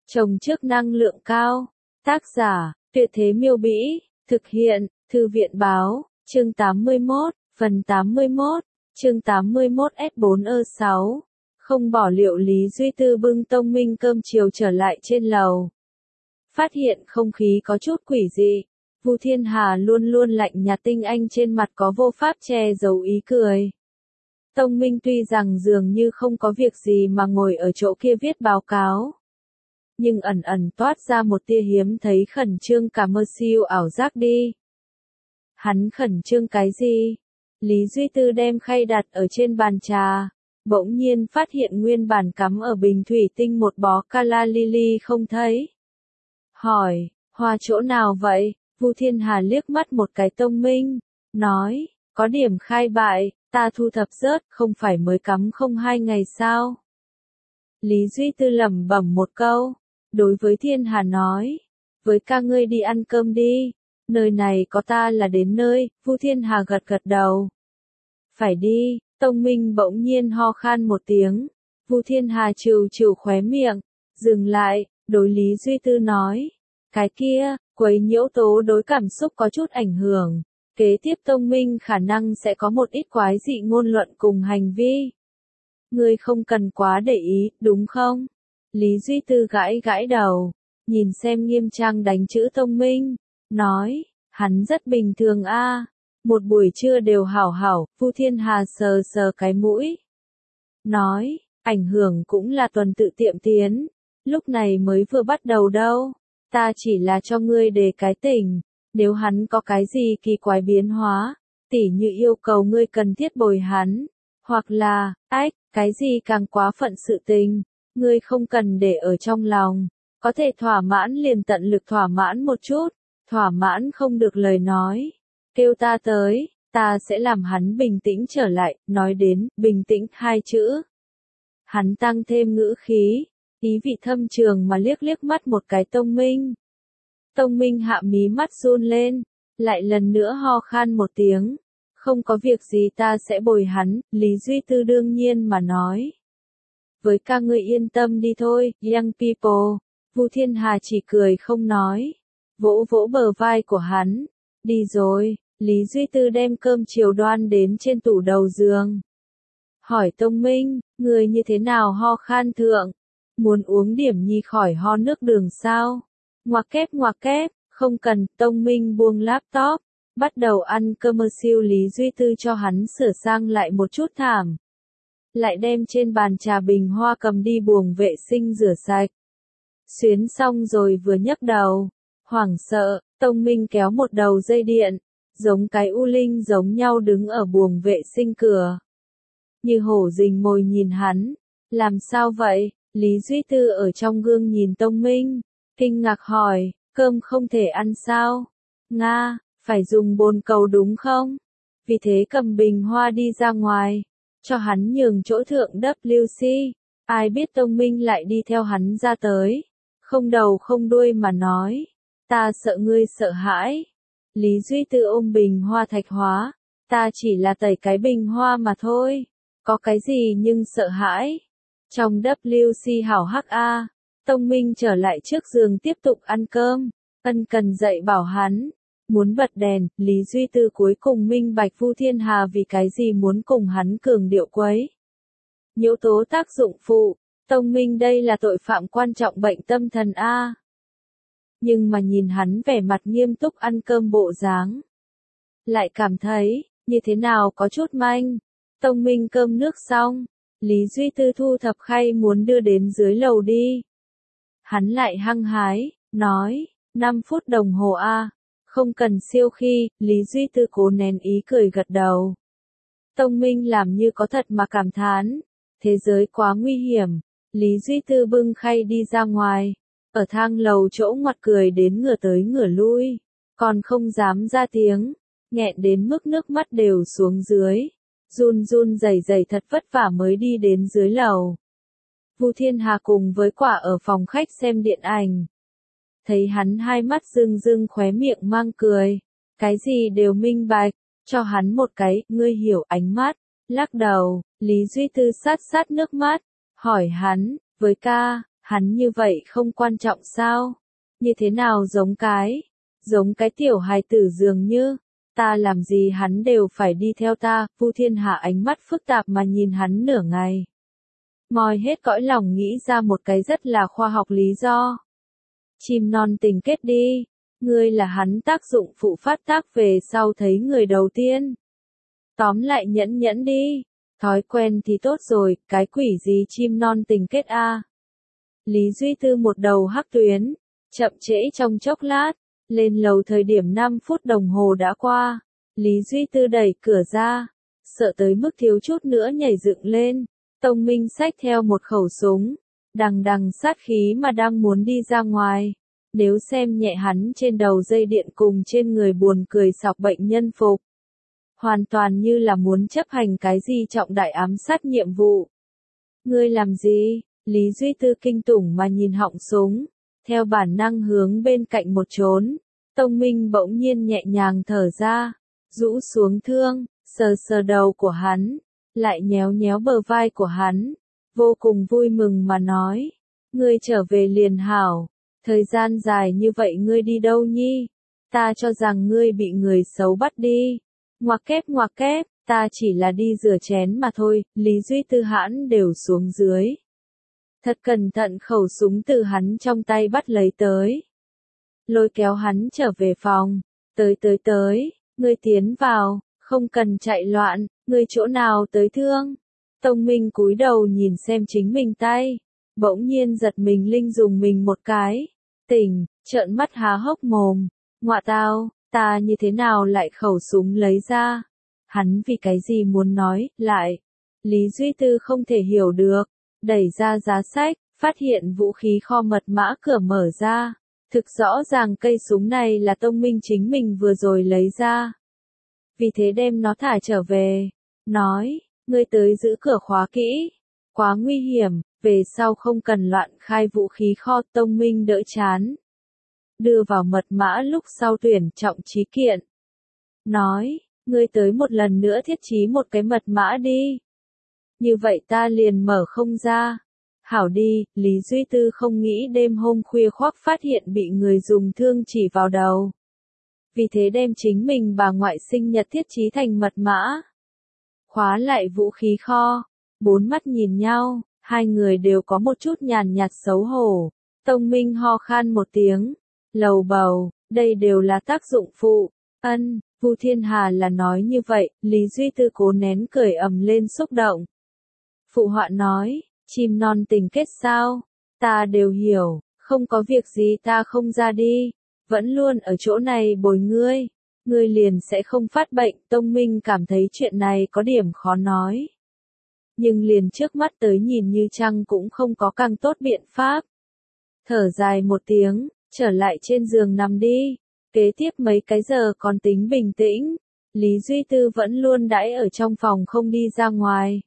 Trồng trước năng lượng cao. Tác giả, Tuyệt Thế Miêu Bĩ, thực hiện, Thư viện Báo, chương 81, phần 81, chương 81 S4E6. Không bỏ liệu Lý Duy Tư bưng Tông Minh cơm chiều trở lại trên lầu. Phát hiện không khí có chút quỷ dị, Vu Thiên Hà luôn luôn lạnh nhạt tinh anh trên mặt có vô pháp che giấu ý cười. Tông Minh tuy rằng dường như không có việc gì mà ngồi ở chỗ kia viết báo cáo, nhưng ẩn ẩn toát ra một tia hiếm thấy khẩn trương cả mơ siêu ảo giác đi. Hắn khẩn trương cái gì? Lý Duy Tư đem khay đặt ở trên bàn trà, bỗng nhiên phát hiện nguyên bản cắm ở bình thủy tinh một bó calla lily không thấy. Hỏi, hoa chỗ nào vậy? Vu Thiên Hà liếc mắt một cái Tông Minh, nói, có điểm khai bại, ta thu thập rớt, không phải mới cắm không 2 ngày sao? Lý Duy Tư lẩm bẩm một câu, đối với Thiên Hà nói, với ca ngươi đi ăn cơm đi, nơi này có ta là đến nơi. Vu Thiên Hà gật gật đầu. Phải đi. Tông Minh bỗng nhiên ho khan một tiếng, Vu Thiên Hà trừ trừ khóe miệng, dừng lại, đối Lý Duy Tư nói, cái kia, quấy nhiễu tố đối cảm xúc có chút ảnh hưởng, kế tiếp Tông Minh khả năng sẽ có một ít quái dị ngôn luận cùng hành vi. Ngươi không cần quá để ý, đúng không? Lý Duy Tư gãi gãi đầu, nhìn xem nghiêm trang đánh chữ Tông Minh, nói, hắn rất bình thường a. Một buổi trưa đều hảo hảo. Vu Thiên Hà sờ sờ cái mũi, nói, ảnh hưởng cũng là tuần tự tiệm tiến, lúc này mới vừa bắt đầu đâu, ta chỉ là cho ngươi đề cái tình, nếu hắn có cái gì kỳ quái biến hóa, tỉ như yêu cầu ngươi cần thiết bồi hắn, hoặc là, cái gì càng quá phận sự tình, ngươi không cần để ở trong lòng, có thể thỏa mãn liền tận lực thỏa mãn một chút, thỏa mãn không được lời nói, kêu ta tới, ta sẽ làm hắn bình tĩnh trở lại. Nói đến bình tĩnh 2 chữ, hắn tăng thêm ngữ khí, ý vị thâm trường mà liếc liếc mắt một cái Tông Minh. Tông Minh hạ mí mắt run lên, lại lần nữa ho khan một tiếng, không có việc gì ta sẽ bồi hắn. Lý Duy Tư đương nhiên mà nói, với ca ngươi yên tâm đi thôi, young people. Vu Thiên Hà chỉ cười không nói, vỗ vỗ bờ vai của hắn, đi rồi. Lý Duy Tư đem cơm chiều đoan đến trên tủ đầu giường. Hỏi Tông Minh, người như thế nào ho khan thượng? Muốn uống điểm nhi khỏi ho nước đường sao? Ngoặc kép, không cần. Tông Minh buông laptop, bắt đầu ăn cơm. Siêu Lý Duy Tư cho hắn sửa sang lại một chút thảm, lại đem trên bàn trà bình hoa cầm đi buồng vệ sinh rửa sạch. Xuyến xong rồi vừa nhấc đầu, hoảng sợ, Tông Minh kéo một đầu dây điện, giống cái u linh giống nhau đứng ở buồng vệ sinh cửa. Như hổ rình mồi nhìn hắn, làm sao vậy? Lý Duy Tư ở trong gương nhìn Tông Minh, kinh ngạc hỏi, cơm không thể ăn sao? Nga, phải dùng bồn cầu đúng không? Vì thế cầm bình hoa đi ra ngoài, cho hắn nhường chỗ thượng WC. Ai biết Tông Minh lại đi theo hắn ra tới, không đầu không đuôi mà nói, ta sợ ngươi sợ hãi. Lý Duy Tư ôm bình hoa thạch hóa, ta chỉ là tẩy cái bình hoa mà thôi, có cái gì nhưng sợ hãi. Trong WC hảo hắc a. Tông Minh trở lại trước giường tiếp tục ăn cơm, ân cần dạy bảo hắn, muốn bật đèn. Lý Duy Tư cuối cùng minh bạch Vu Thiên Hà vì cái gì muốn cùng hắn cường điệu quấy nhiễu tố tác dụng phụ. Tông Minh đây là tội phạm quan trọng bệnh tâm thần a. Nhưng mà nhìn hắn vẻ mặt nghiêm túc ăn cơm bộ dáng, lại cảm thấy, như thế nào có chút manh. Tông Minh cơm nước xong, Lý Duy Tư thu thập khay muốn đưa đến dưới lầu đi. Hắn lại hăng hái, nói, 5 phút đồng hồ a, không cần siêu khi. Lý Duy Tư cố nén ý cười gật đầu. Tông Minh làm như có thật mà cảm thán, thế giới quá nguy hiểm. Lý Duy Tư bưng khay đi ra ngoài, ở thang lầu chỗ ngoặt cười đến ngửa tới ngửa lui, còn không dám ra tiếng, nghẹn đến mức nước mắt đều xuống dưới, run run rẩy rẩy thật vất vả mới đi đến dưới lầu. Vu Thiên Hà cùng với Quả ở phòng khách xem điện ảnh, thấy hắn hai mắt rưng rưng khóe miệng mang cười, cái gì đều minh bạch, cho hắn một cái ngươi hiểu ánh mắt, lắc đầu. Lý Duy Tư sát sát nước mắt, hỏi hắn, với ca, Hắn như vậy không quan trọng sao? Như thế nào giống cái tiểu hài tử dường như, ta làm gì hắn đều phải đi theo ta, Vu Thiên Hà ánh mắt phức tạp mà nhìn hắn nửa ngày. Moi hết cõi lòng nghĩ ra một cái rất là khoa học lý do. Chim non tình kết đi, ngươi là hắn tác dụng phụ phát tác về sau thấy người đầu tiên. Tóm lại nhẫn nhẫn đi, thói quen thì tốt rồi, cái quỷ gì chim non tình kết a? Lý Duy Tư một đầu hắc tuyến, chậm trễ trong chốc lát, lên lầu thời điểm 5 phút đồng hồ đã qua, Lý Duy Tư đẩy cửa ra, sợ tới mức thiếu chút nữa nhảy dựng lên, Tông Minh xách theo một khẩu súng, đằng đằng sát khí mà đang muốn đi ra ngoài, nếu xem nhẹ hắn trên đầu dây điện cùng trên người buồn cười sọc bệnh nhân phục. Hoàn toàn như là muốn chấp hành cái gì trọng đại ám sát nhiệm vụ. Ngươi làm gì? Lý Duy Tư kinh tủng mà nhìn họng súng, theo bản năng hướng bên cạnh một trốn. Tông Minh bỗng nhiên nhẹ nhàng thở ra, rũ xuống thương, sờ sờ đầu của hắn, lại nhéo nhéo bờ vai của hắn, vô cùng vui mừng mà nói, ngươi trở về liền hảo, thời gian dài như vậy ngươi đi đâu nhi? Ta cho rằng ngươi bị người xấu bắt đi. Ngoặc kép, ta chỉ là đi rửa chén mà thôi, Lý Duy Tư hãn đều xuống dưới. Thật cẩn thận khẩu súng từ hắn trong tay bắt lấy tới. Lôi kéo hắn trở về phòng, tới, ngươi tiến vào, không cần chạy loạn, ngươi chỗ nào tới thương. Tông Minh cúi đầu nhìn xem chính mình tay, bỗng nhiên giật mình linh dùng mình một cái, tỉnh, trợn mắt há hốc mồm, ngọa tao. Ta như thế nào lại khẩu súng lấy ra? Hắn vì cái gì muốn nói, lại? Lý Duy Tư không thể hiểu được, đẩy ra giá sách, phát hiện vũ khí kho mật mã cửa mở ra. Thực rõ ràng cây súng này là Tông Minh chính mình vừa rồi lấy ra. Vì thế đem nó thả trở về, nói, ngươi tới giữ cửa khóa kỹ, quá nguy hiểm, về sau không cần loạn khai vũ khí kho. Tông Minh đỡ chán. Đưa vào mật mã lúc sau tuyển trọng trí kiện. Nói, ngươi tới một lần nữa thiết trí một cái mật mã đi. Như vậy ta liền mở không ra. Hảo đi, Lý Duy Tư không nghĩ đêm hôm khuya khoác phát hiện bị người dùng thương chỉ vào đầu. Vì thế đem chính mình bà ngoại sinh nhật thiết trí thành mật mã. Khóa lại vũ khí kho, bốn mắt nhìn nhau, hai người đều có một chút nhàn nhạt xấu hổ. Tông Minh ho khan một tiếng. Lầu bầu, đây đều là tác dụng phụ. Vu Thiên Hà là nói như vậy, Lý Duy Tư cố nén cười ầm lên xúc động. Phụ họa nói, chim non tình kết sao? Ta đều hiểu, không có việc gì ta không ra đi, vẫn luôn ở chỗ này bồi ngươi, ngươi liền sẽ không phát bệnh. Tông Minh cảm thấy chuyện này có điểm khó nói. Nhưng liền trước mắt tới nhìn như chăng cũng không có càng tốt biện pháp. Thở dài một tiếng. Trở lại trên giường nằm đi, kế tiếp mấy cái giờ còn tính bình tĩnh, Lý Duy Tư vẫn luôn đãi ở trong phòng không đi ra ngoài.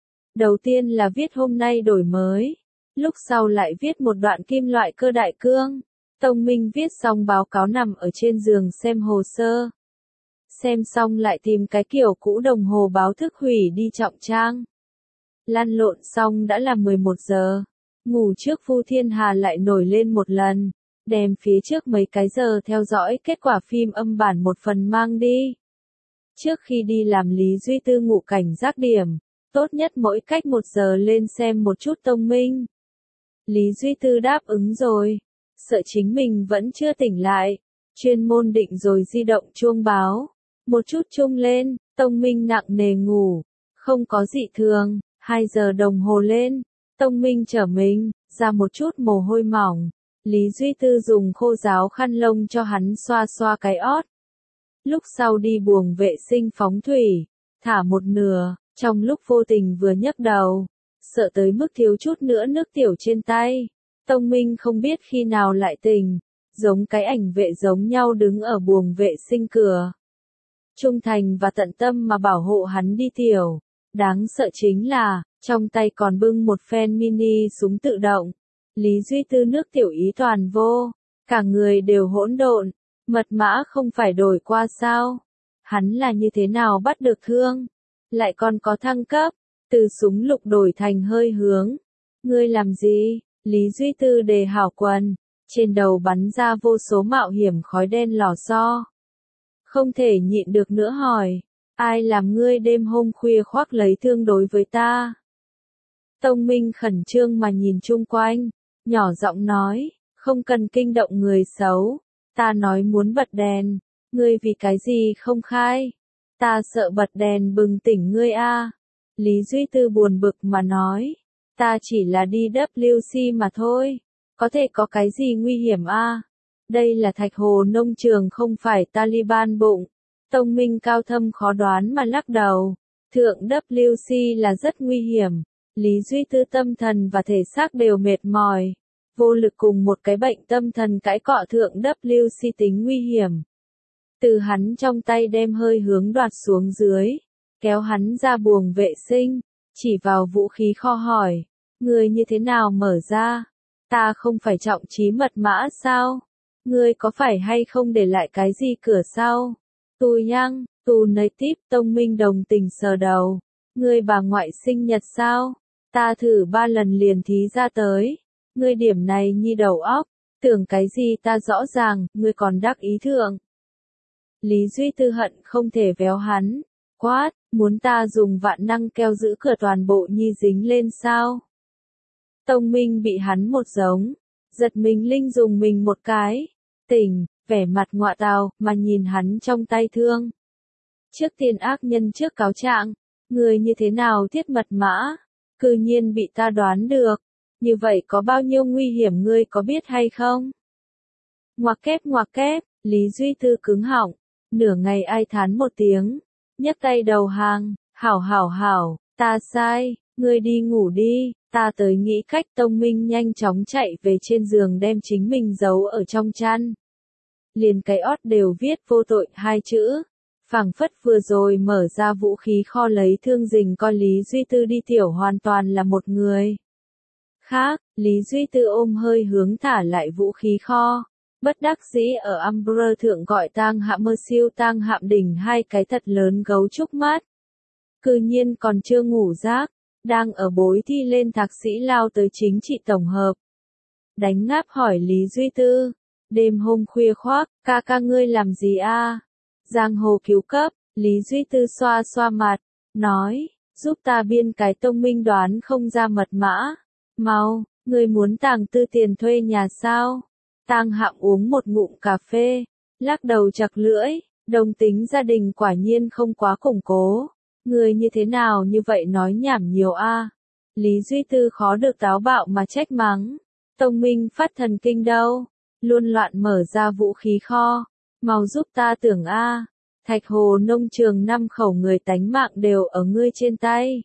Đầu tiên là viết hôm nay đổi mới, lúc sau lại viết một đoạn kim loại cơ đại cương. Tông Minh viết xong báo cáo nằm ở trên giường xem hồ sơ. Xem xong lại tìm cái kiểu cũ đồng hồ báo thức hủy đi trọng trang. Lăn lộn xong đã là 11 giờ, ngủ trước Vu Thiên Hà lại nổi lên một lần. Đem phía trước mấy cái giờ theo dõi kết quả phim âm bản một phần mang đi. Trước khi đi làm Lý Duy Tư ngủ cảnh giác điểm, tốt nhất mỗi cách 1 giờ lên xem một chút Tông Minh. Lý Duy Tư đáp ứng rồi, sợ chính mình vẫn chưa tỉnh lại, chuyên môn định rồi di động chuông báo, một chút chung lên, Tông Minh nặng nề ngủ, không có dị thường, 2 giờ đồng hồ lên, Tông Minh trở mình, ra một chút mồ hôi mỏng. Lý Duy Tư dùng khô ráo khăn lông cho hắn xoa xoa cái ót. Lúc sau đi buồng vệ sinh phóng thủy, thả một nửa, trong lúc vô tình vừa nhấc đầu, sợ tới mức thiếu chút nữa nước tiểu trên tay. Tông Minh không biết khi nào lại tỉnh, giống cái ảnh vệ giống nhau đứng ở buồng vệ sinh cửa. Trung thành và tận tâm mà bảo hộ hắn đi tiểu. Đáng sợ chính là, trong tay còn bưng một phen mini súng tự động. Lý Duy Tư nước tiểu ý toàn vô, cả người đều hỗn độn, mật mã không phải đổi qua sao? Hắn là như thế nào bắt được thương? Lại còn có thăng cấp, từ súng lục đổi thành hơi hướng. Ngươi làm gì? Lý Duy Tư đề hảo quần, trên đầu bắn ra vô số mạo hiểm khói đen lò xo. Không thể nhịn được nữa hỏi, ai làm ngươi đêm hôm khuya khoác lấy thương đối với ta? Tông Minh khẩn trương mà nhìn chung quanh, nhỏ giọng nói, không cần kinh động người xấu, ta nói muốn bật đèn, ngươi vì cái gì không khai? Ta sợ bật đèn bừng tỉnh ngươi a. Lý Duy Tư buồn bực mà nói, ta chỉ là đi WC mà thôi, có thể có cái gì nguy hiểm a? Đây là Thạch Hồ nông trường không phải Taliban bụng. Tông Minh cao thâm khó đoán mà lắc đầu, thượng WC là rất nguy hiểm. Lý Duy Tư tâm thần và thể xác đều mệt mỏi, vô lực cùng một cái bệnh tâm thần cãi cọ thượng WC tính nguy hiểm. Từ hắn trong tay đem hơi hướng đoạt xuống dưới, kéo hắn ra buồng vệ sinh, chỉ vào vũ khí kho hỏi, ngươi như thế nào mở ra? Ta không phải trọng trí mật mã sao? Ngươi có phải hay không để lại cái gì cửa sau? Tù nhăng, tù nấy tiếp. Tông Minh đồng tình sờ đầu, ngươi bà ngoại sinh nhật sao? Ta thử 3 lần liền thí ra tới, ngươi điểm này nhi đầu óc, tưởng cái gì ta rõ ràng, ngươi còn đắc ý thượng. Lý Duy Tư hận không thể véo hắn, quát, muốn ta dùng vạn năng keo giữ cửa toàn bộ nhi dính lên sao? Tông Minh bị hắn một giống, giật mình linh dùng mình một cái, tỉnh, vẻ mặt ngọa tào, mà nhìn hắn trong tay thương. Trước tiên ác nhân trước cáo trạng, người như thế nào thiết mật mã, cư nhiên bị ta đoán được, như vậy có bao nhiêu nguy hiểm ngươi có biết hay không? Ngoặc kép, Lý Duy Tư cứng họng, nửa ngày ai thán một tiếng, nhấc tay đầu hàng, hảo, ta sai, ngươi đi ngủ đi, ta tới nghĩ cách. Tông Minh nhanh chóng chạy về trên giường đem chính mình giấu ở trong chăn. Liền cái ót đều viết vô tội 2 chữ, phảng phất vừa rồi mở ra vũ khí kho lấy thương dình coi Lý Duy Tư đi tiểu hoàn toàn là một người khác. Lý Duy Tư ôm hơi hướng thả lại vũ khí kho, bất đắc dĩ ở Umbrella thượng gọi tang hạm mơ siêu tang hạm đỉnh 2 cái thật lớn gấu trúc mắt. Cư nhiên còn chưa ngủ giấc, đang ở bối thi lên thạc sĩ lao tới chính trị tổng hợp. Đánh ngáp hỏi Lý Duy Tư, đêm hôm khuya khoác, ca ngươi làm gì a? Giang hồ cứu cấp. Lý Duy Tư xoa xoa mặt, nói, giúp ta biên cái. Tông Minh đoán không ra mật mã. Mau, ngươi muốn tàng tư tiền thuê nhà sao? Tang hạm uống một ngụm cà phê, lắc đầu chặt lưỡi, đồng tính gia đình quả nhiên không quá củng cố. Ngươi như thế nào như vậy nói nhảm nhiều a? Lý Duy Tư khó được táo bạo mà trách mắng. Tông Minh phát thần kinh đâu? Luôn loạn mở ra vũ khí kho. Mau giúp ta tưởng a. Thạch Hồ nông trường 5 khẩu người tánh mạng đều ở ngươi trên tay.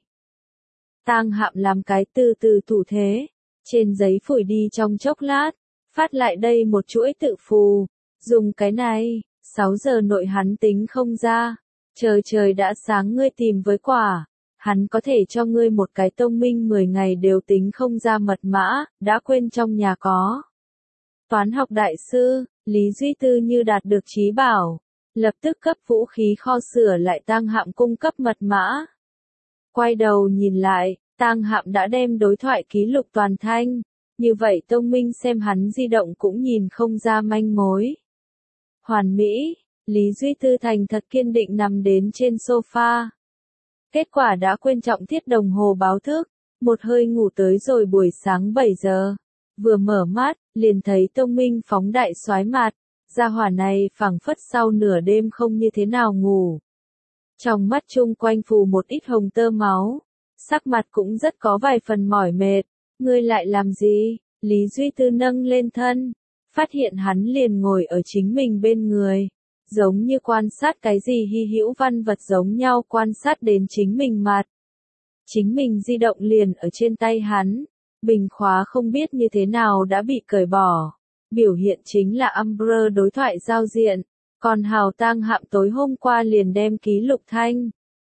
Tang hạm làm cái từ từ thủ thế, trên giấy phủi đi trong chốc lát, phát lại đây một chuỗi tự phù, dùng cái này, 6 giờ nội hắn tính không ra, trời đã sáng ngươi tìm với quả, hắn có thể cho ngươi một cái. Tông Minh 10 ngày đều tính không ra mật mã, đã quên trong nhà có. Toán học đại sư, Lý Duy Tư như đạt được trí bảo, lập tức cấp vũ khí kho sửa lại tang hạm cung cấp mật mã. Quay đầu nhìn lại, tang hạm đã đem đối thoại ký lục toàn thanh, như vậy Tông Minh xem hắn di động cũng nhìn không ra manh mối. Hoàn mỹ, Lý Duy Tư thành thật kiên định nằm đến trên sofa. Kết quả đã quên trọng thiết đồng hồ báo thức, một hơi ngủ tới rồi buổi sáng 7 giờ. Vừa mở mắt, liền thấy Tông Minh phóng đại soái mặt, gia hỏa này phảng phất sau nửa đêm không như thế nào ngủ. Trong mắt chung quanh phù một ít hồng tơ máu, sắc mặt cũng rất có vài phần mỏi mệt. Ngươi lại làm gì? Lý Duy Tư nâng lên thân, phát hiện hắn liền ngồi ở chính mình bên người, giống như quan sát cái gì hy hữu văn vật giống nhau quan sát đến chính mình mặt. Chính mình di động liền ở trên tay hắn, bình khóa không biết như thế nào đã bị cởi bỏ, biểu hiện chính là Umbrella đối thoại giao diện, còn hào tang hạm tối hôm qua liền đem ký lục thanh.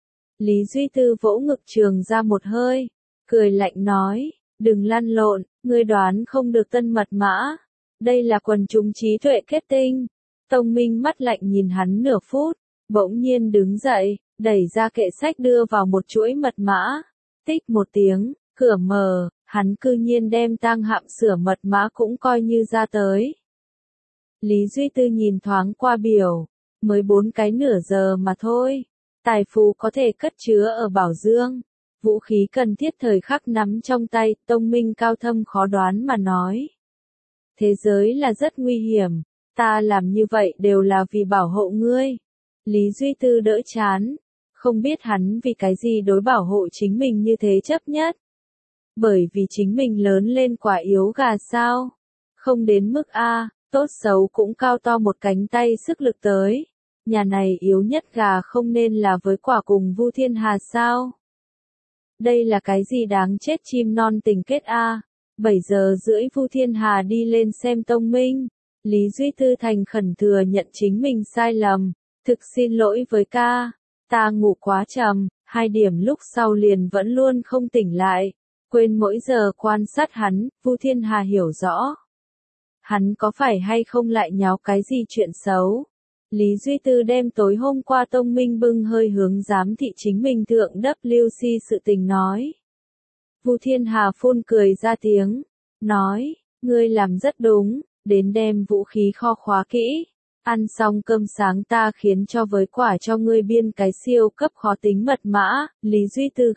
Lý Duy Tư vỗ ngực trường ra một hơi, cười lạnh nói, đừng lăn lộn, ngươi đoán không được tân mật mã, đây là quần chúng trí tuệ kết tinh. Tông Minh mắt lạnh nhìn hắn nửa phút, bỗng nhiên đứng dậy, đẩy ra kệ sách đưa vào một chuỗi mật mã, tích một tiếng, cửa mở, Hắn cư nhiên đem tang hạm sửa mật mã cũng coi như ra tới. Lý Duy Tư nhìn thoáng qua biểu, mới 4 cái nửa giờ mà thôi. Tài phú có thể cất chứa ở Bảo Dương. Vũ khí cần thiết thời khắc nắm trong tay, tông minh cao thâm khó đoán mà nói. Thế giới là rất nguy hiểm, ta làm như vậy đều là vì bảo hộ ngươi. Lý Duy Tư đỡ chán, không biết hắn vì cái gì đối bảo hộ chính mình như thế chấp nhất. Bởi vì chính mình lớn lên quả yếu gà sao? Không đến mức A, tốt xấu cũng cao to một cánh tay sức lực tới. Nhà này yếu nhất gà không nên là với quả cùng Vu Thiên Hà sao? Đây là cái gì đáng chết chim non tình kết A? 7 giờ rưỡi Vu Thiên Hà đi lên xem tông minh. Lý Duy Tư thành khẩn thừa nhận chính mình sai lầm. Thực xin lỗi với ca. Ta ngủ quá trầm, 2 điểm lúc sau liền vẫn luôn không tỉnh lại. Quên mỗi giờ quan sát hắn, Vu Thiên Hà hiểu rõ. Hắn có phải hay không lại nháo cái gì chuyện xấu? Lý Duy Tư đem tối hôm qua tông minh bưng hơi hướng giám thị chính mình thượng WC sự tình nói. Vu Thiên Hà phun cười ra tiếng, nói, ngươi làm rất đúng, đến đem vũ khí kho khóa kỹ. Ăn xong cơm sáng ta khiến cho với quả cho ngươi biên cái siêu cấp khó tính mật mã. Lý Duy Tư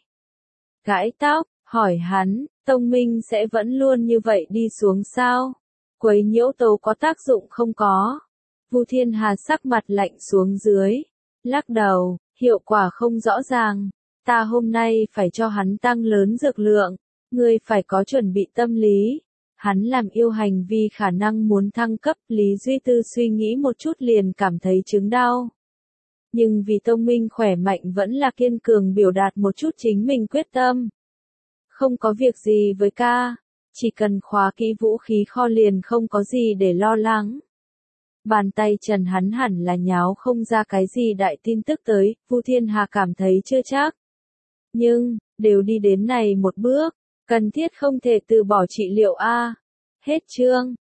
gãi tóc, hỏi hắn, tông minh sẽ vẫn luôn như vậy đi xuống sao? Quấy nhiễu tố có tác dụng không có? Vu Thiên Hà sắc mặt lạnh xuống dưới, lắc đầu, hiệu quả không rõ ràng. Ta hôm nay phải cho hắn tăng lớn dược lượng, ngươi phải có chuẩn bị tâm lý. Hắn làm yêu hành vi khả năng muốn thăng cấp, Lý Duy Tư suy nghĩ một chút liền cảm thấy chứng đau. Nhưng vì tông minh khỏe mạnh vẫn là kiên cường biểu đạt một chút chính mình quyết tâm. Không có việc gì với ca, chỉ cần khóa kỹ vũ khí kho liền không có gì để lo lắng. Bàn tay trần hắn hẳn là nháo không ra cái gì đại tin tức tới, Vu Thiên Hà cảm thấy chưa chắc. Nhưng, đều đi đến này một bước, cần thiết không thể từ bỏ trị liệu A. Hết chương.